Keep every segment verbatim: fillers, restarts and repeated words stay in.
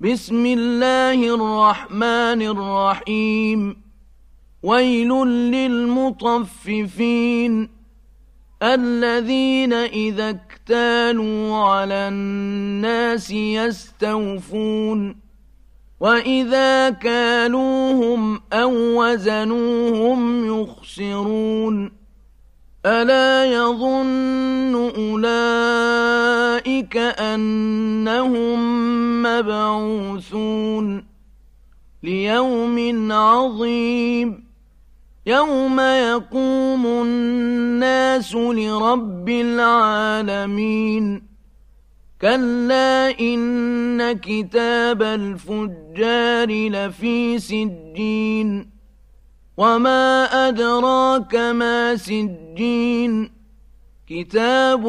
بسم الله الرحمن الرحيم ويل للمطففين الذين إذا اكتالوا على الناس يستوفون وإذا كالوهم أو وزنوهم يخسرون ألا يظن أولئك أنهم مبعوثون ليوم عظيم يوم يقوم الناس لرب العالمين كلا إن كتاب الفجار لفي سجين وما أدراك ما سجين كتاب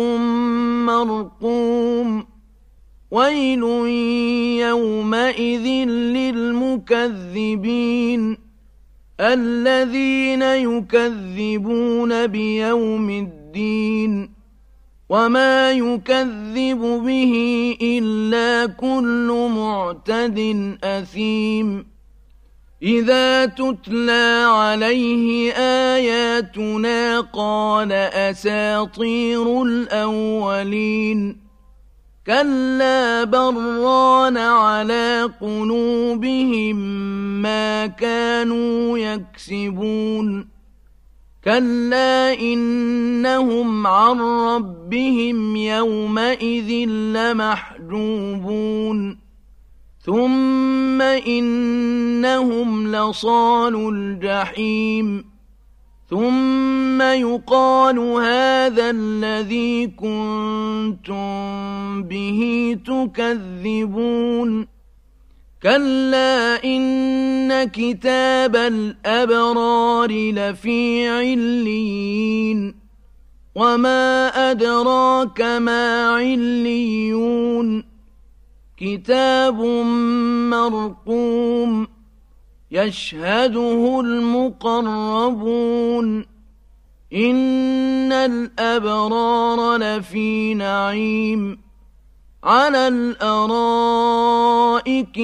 مرقوم ويل يومئذ للمكذبين الذين يكذبون بيوم الدين وما يكذب به إلا كل معتد أثيم إذا تتلى عليه آياتنا قال أساطير الأولين كلا بران على قلوبهم ما كانوا يكسبون كلا إنهم عن ربهم يومئذ لمحجوبون ثم إنهم لصالو الجحيم ثم يقال هذا الذي كنتم به تكذبون كلا إن كتاب الأبرار لفي عليين وما أدراك ما عليون كتاب مرقوم يشهده المقربون إن الأبرار لفي نعيم على الأرائك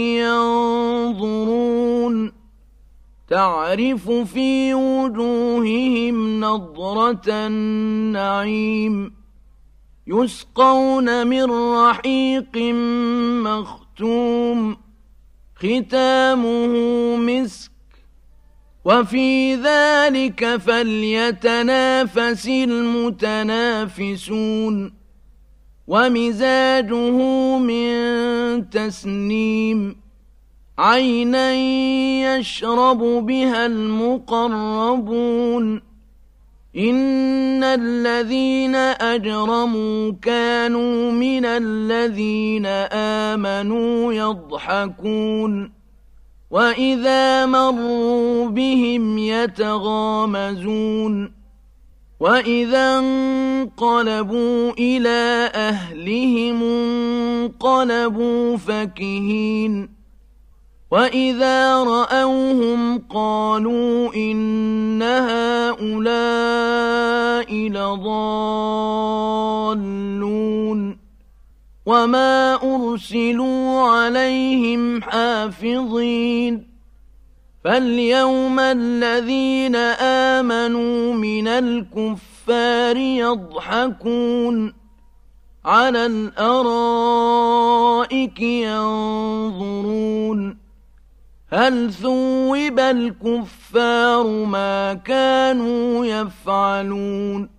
ينظرون تعرف في وجوههم نضرة النعيم يسقون من رحيق مختوم ختامه مسك وفي ذلك فليتنافس المتنافسون ومزاجه من تسنيم عينا يشرب بها المقربون إن الذين أجرموا كانوا من الذين آمنوا يضحكون وإذا مروا بهم يتغامزون وإذا انقلبوا إلى أهلهم انقلبوا فكهين وإذا رأوهم قالوا إن هؤلاء لضالون وما أرسلوا عليهم حافظين فاليوم الذين آمنوا من الكفار يضحكون على الأرائك ينظرون هل ثوب الكفار ما كانوا يفعلون